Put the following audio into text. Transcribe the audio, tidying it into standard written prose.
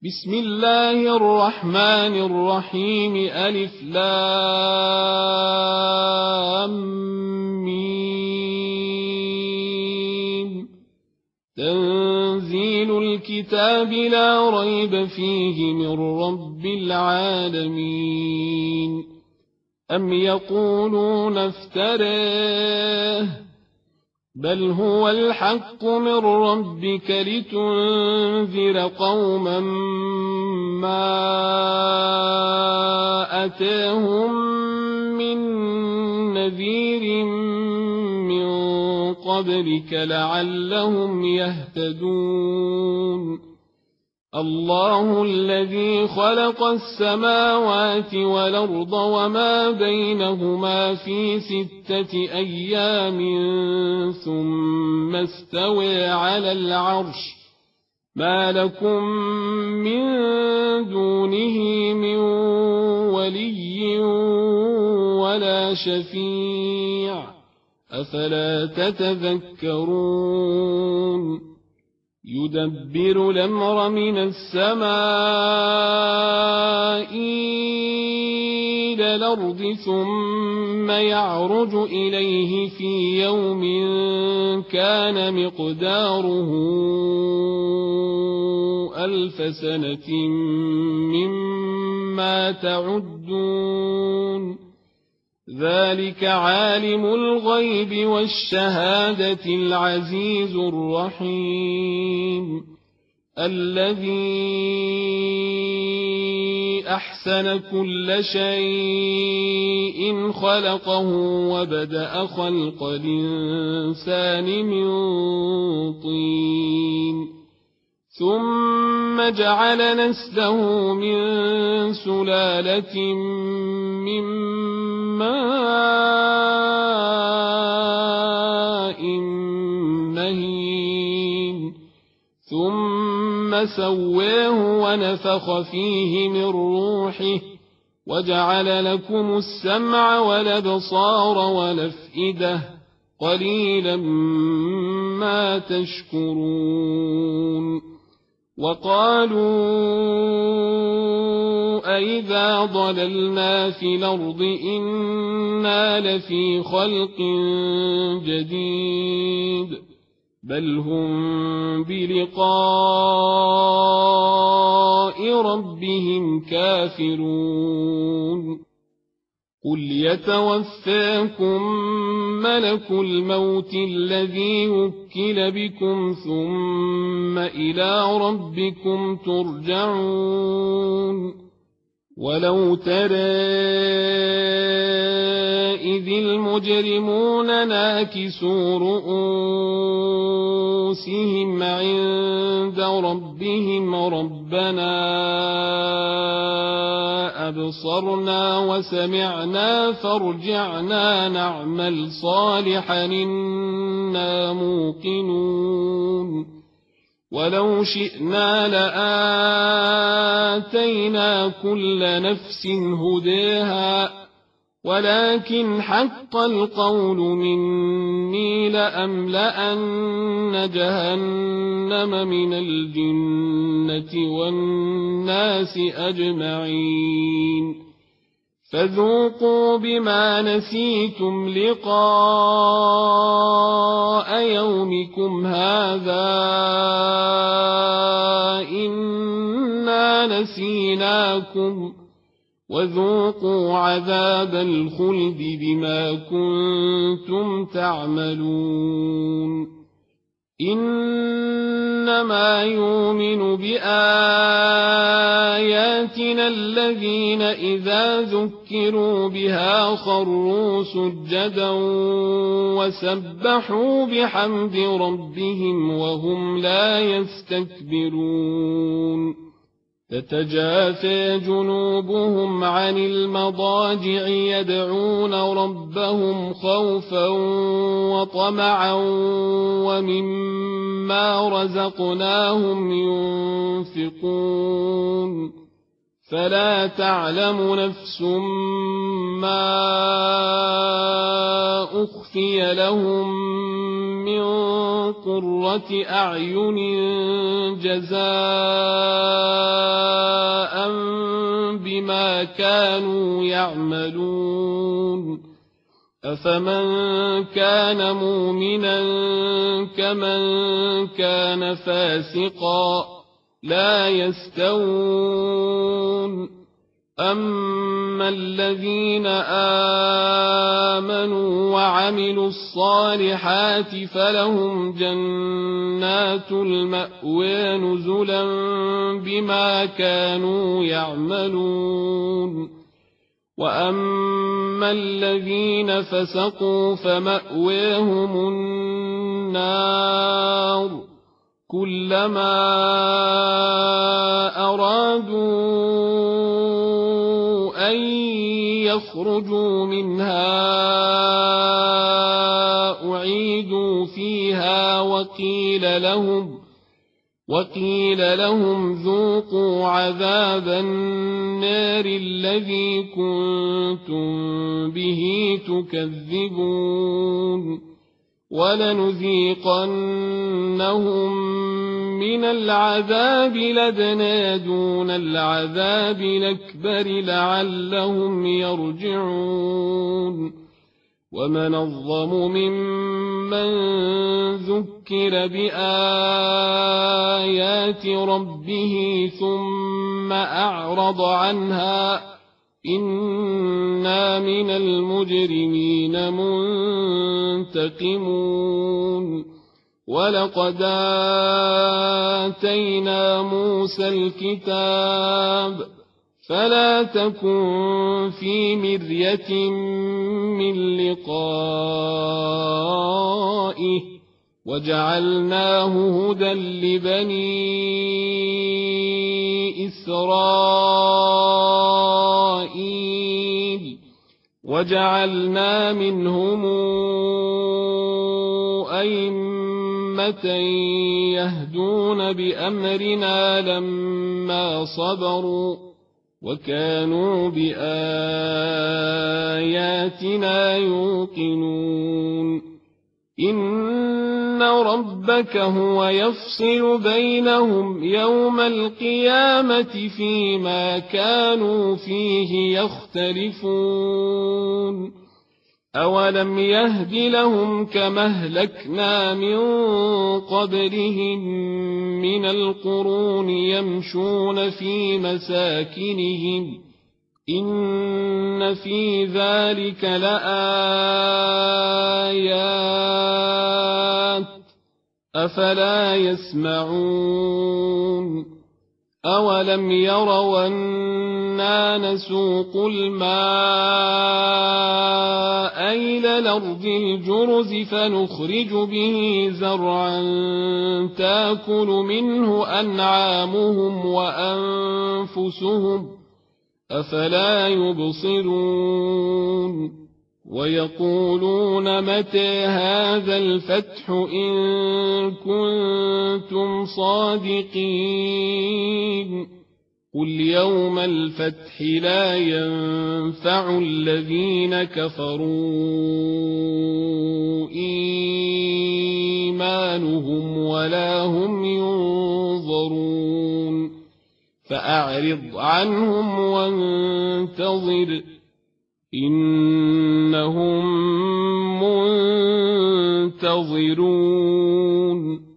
بسم الله الرحمن الرحيم ألف لام ميم تنزيل الكتاب لا ريب فيه من رب العالمين أم يقولون افتراه بل هو الحق من ربك لتنذر قوما ما أتاهم من نذير من قبلك لعلهم يهتدون الله الذي خلق السماوات والأرض وما بينهما في 6 أيام ثم استوى على العرش ما لكم من دونه من ولي ولا شفيع أفلا تتذكرون يدبر الأمر من السماء إلى الأرض ثم يعرج إليه في يوم كان مقداره 1000 سنة مما تعدون ذلك عالم الغيب والشهادة العزيز الرحيم الذي أحسن كل شيء خلقه وبدأ خلق الإنسان من طين ثم جعل نسله من سلالة من ماء مهين ثم سواه ونفخ فيه من روحه وجعل لكم السمع والأبصار والأفئدة قليلا ما تشكرون وقالوا أئذا ضللنا في الأرض إنا لفي خلق جديد بل هم بلقاء ربهم كافرون قل يتوفاكم ملك الموت الذي وكل بكم ثم إلى ربكم ترجعون ولو ترى إذ المجرمون ناكسوا رؤوسهم عند ربهم ربنا أبصرنا وسمعنا فارجعنا نعمل صالحا إنا موقنون ولو شئنا لآتينا كل نفس هداها ولكن حق القول مني لأملأن جهنم من الجنة والناس أجمعين فذوقوا بما نسيتم لقاء يومكم هذا إنا نسيناكم وذوقوا عذاب الخلد بما كنتم تعملون إنما يؤمن بآياتنا الذين إذا ذكروا بها خروا سجدا وسبحوا بحمد ربهم وهم لا يستكبرون تتجافى جنوبهم عن المضاجع يدعون ربهم خوفا وطمعا ومما رزقناهم ينفقون فلا تعلم نفس ما أخفي لهم من قرة أعين جزاء بما كانوا يعملون أفمن كان مؤمنا كمن كان فاسقا لا يستوون أما الذين آمنوا وعملوا الصالحات فلهم جنات المأوى نزلا بما كانوا يعملون وأما الذين فسقوا فمأواهم النار كلما أرادوا أن يخرجوا منها أعيدوا فيها وقيل لهم ذوقوا عذاب النار الذي كنتم به تكذبون ولنذيقنهم من العذاب الأدنى دون العذاب الأكبر لعلهم يرجعون ومن أظلم ممن ذكر بآيات ربه ثم أعرض عنها إنا من المجرمين منتقمون ولقد آتينا موسى الكتاب فلا تكن في مرية من لقائه وجعلناه هدى لبني إسرائيل وجعلنا منهم أئمة يهدون بأمرنا لما صبروا وكانوا بآياتنا يوقنون إن ربك هو يفصل بينهم يوم القيامة فيما كانوا فيه يختلفون أولم يهد لهم كما أهلكنا من قبلهم من القرون يمشون في مساكنهم إن في ذلك لآيات أفلا يسمعون أولم يروا أنا نسوق الماء إلى الأرض الجرز فنخرج به زرعا تأكل منه أنعامهم وأنفسهم أفلا يبصرون ويقولون متى هذا الفتح إن كنتم صادقين قل يوم الفتح لا ينفع الذين كفروا إيمانهم ولا هم ينظرون فأعرض عنهم وانتظر إنهم منتظرون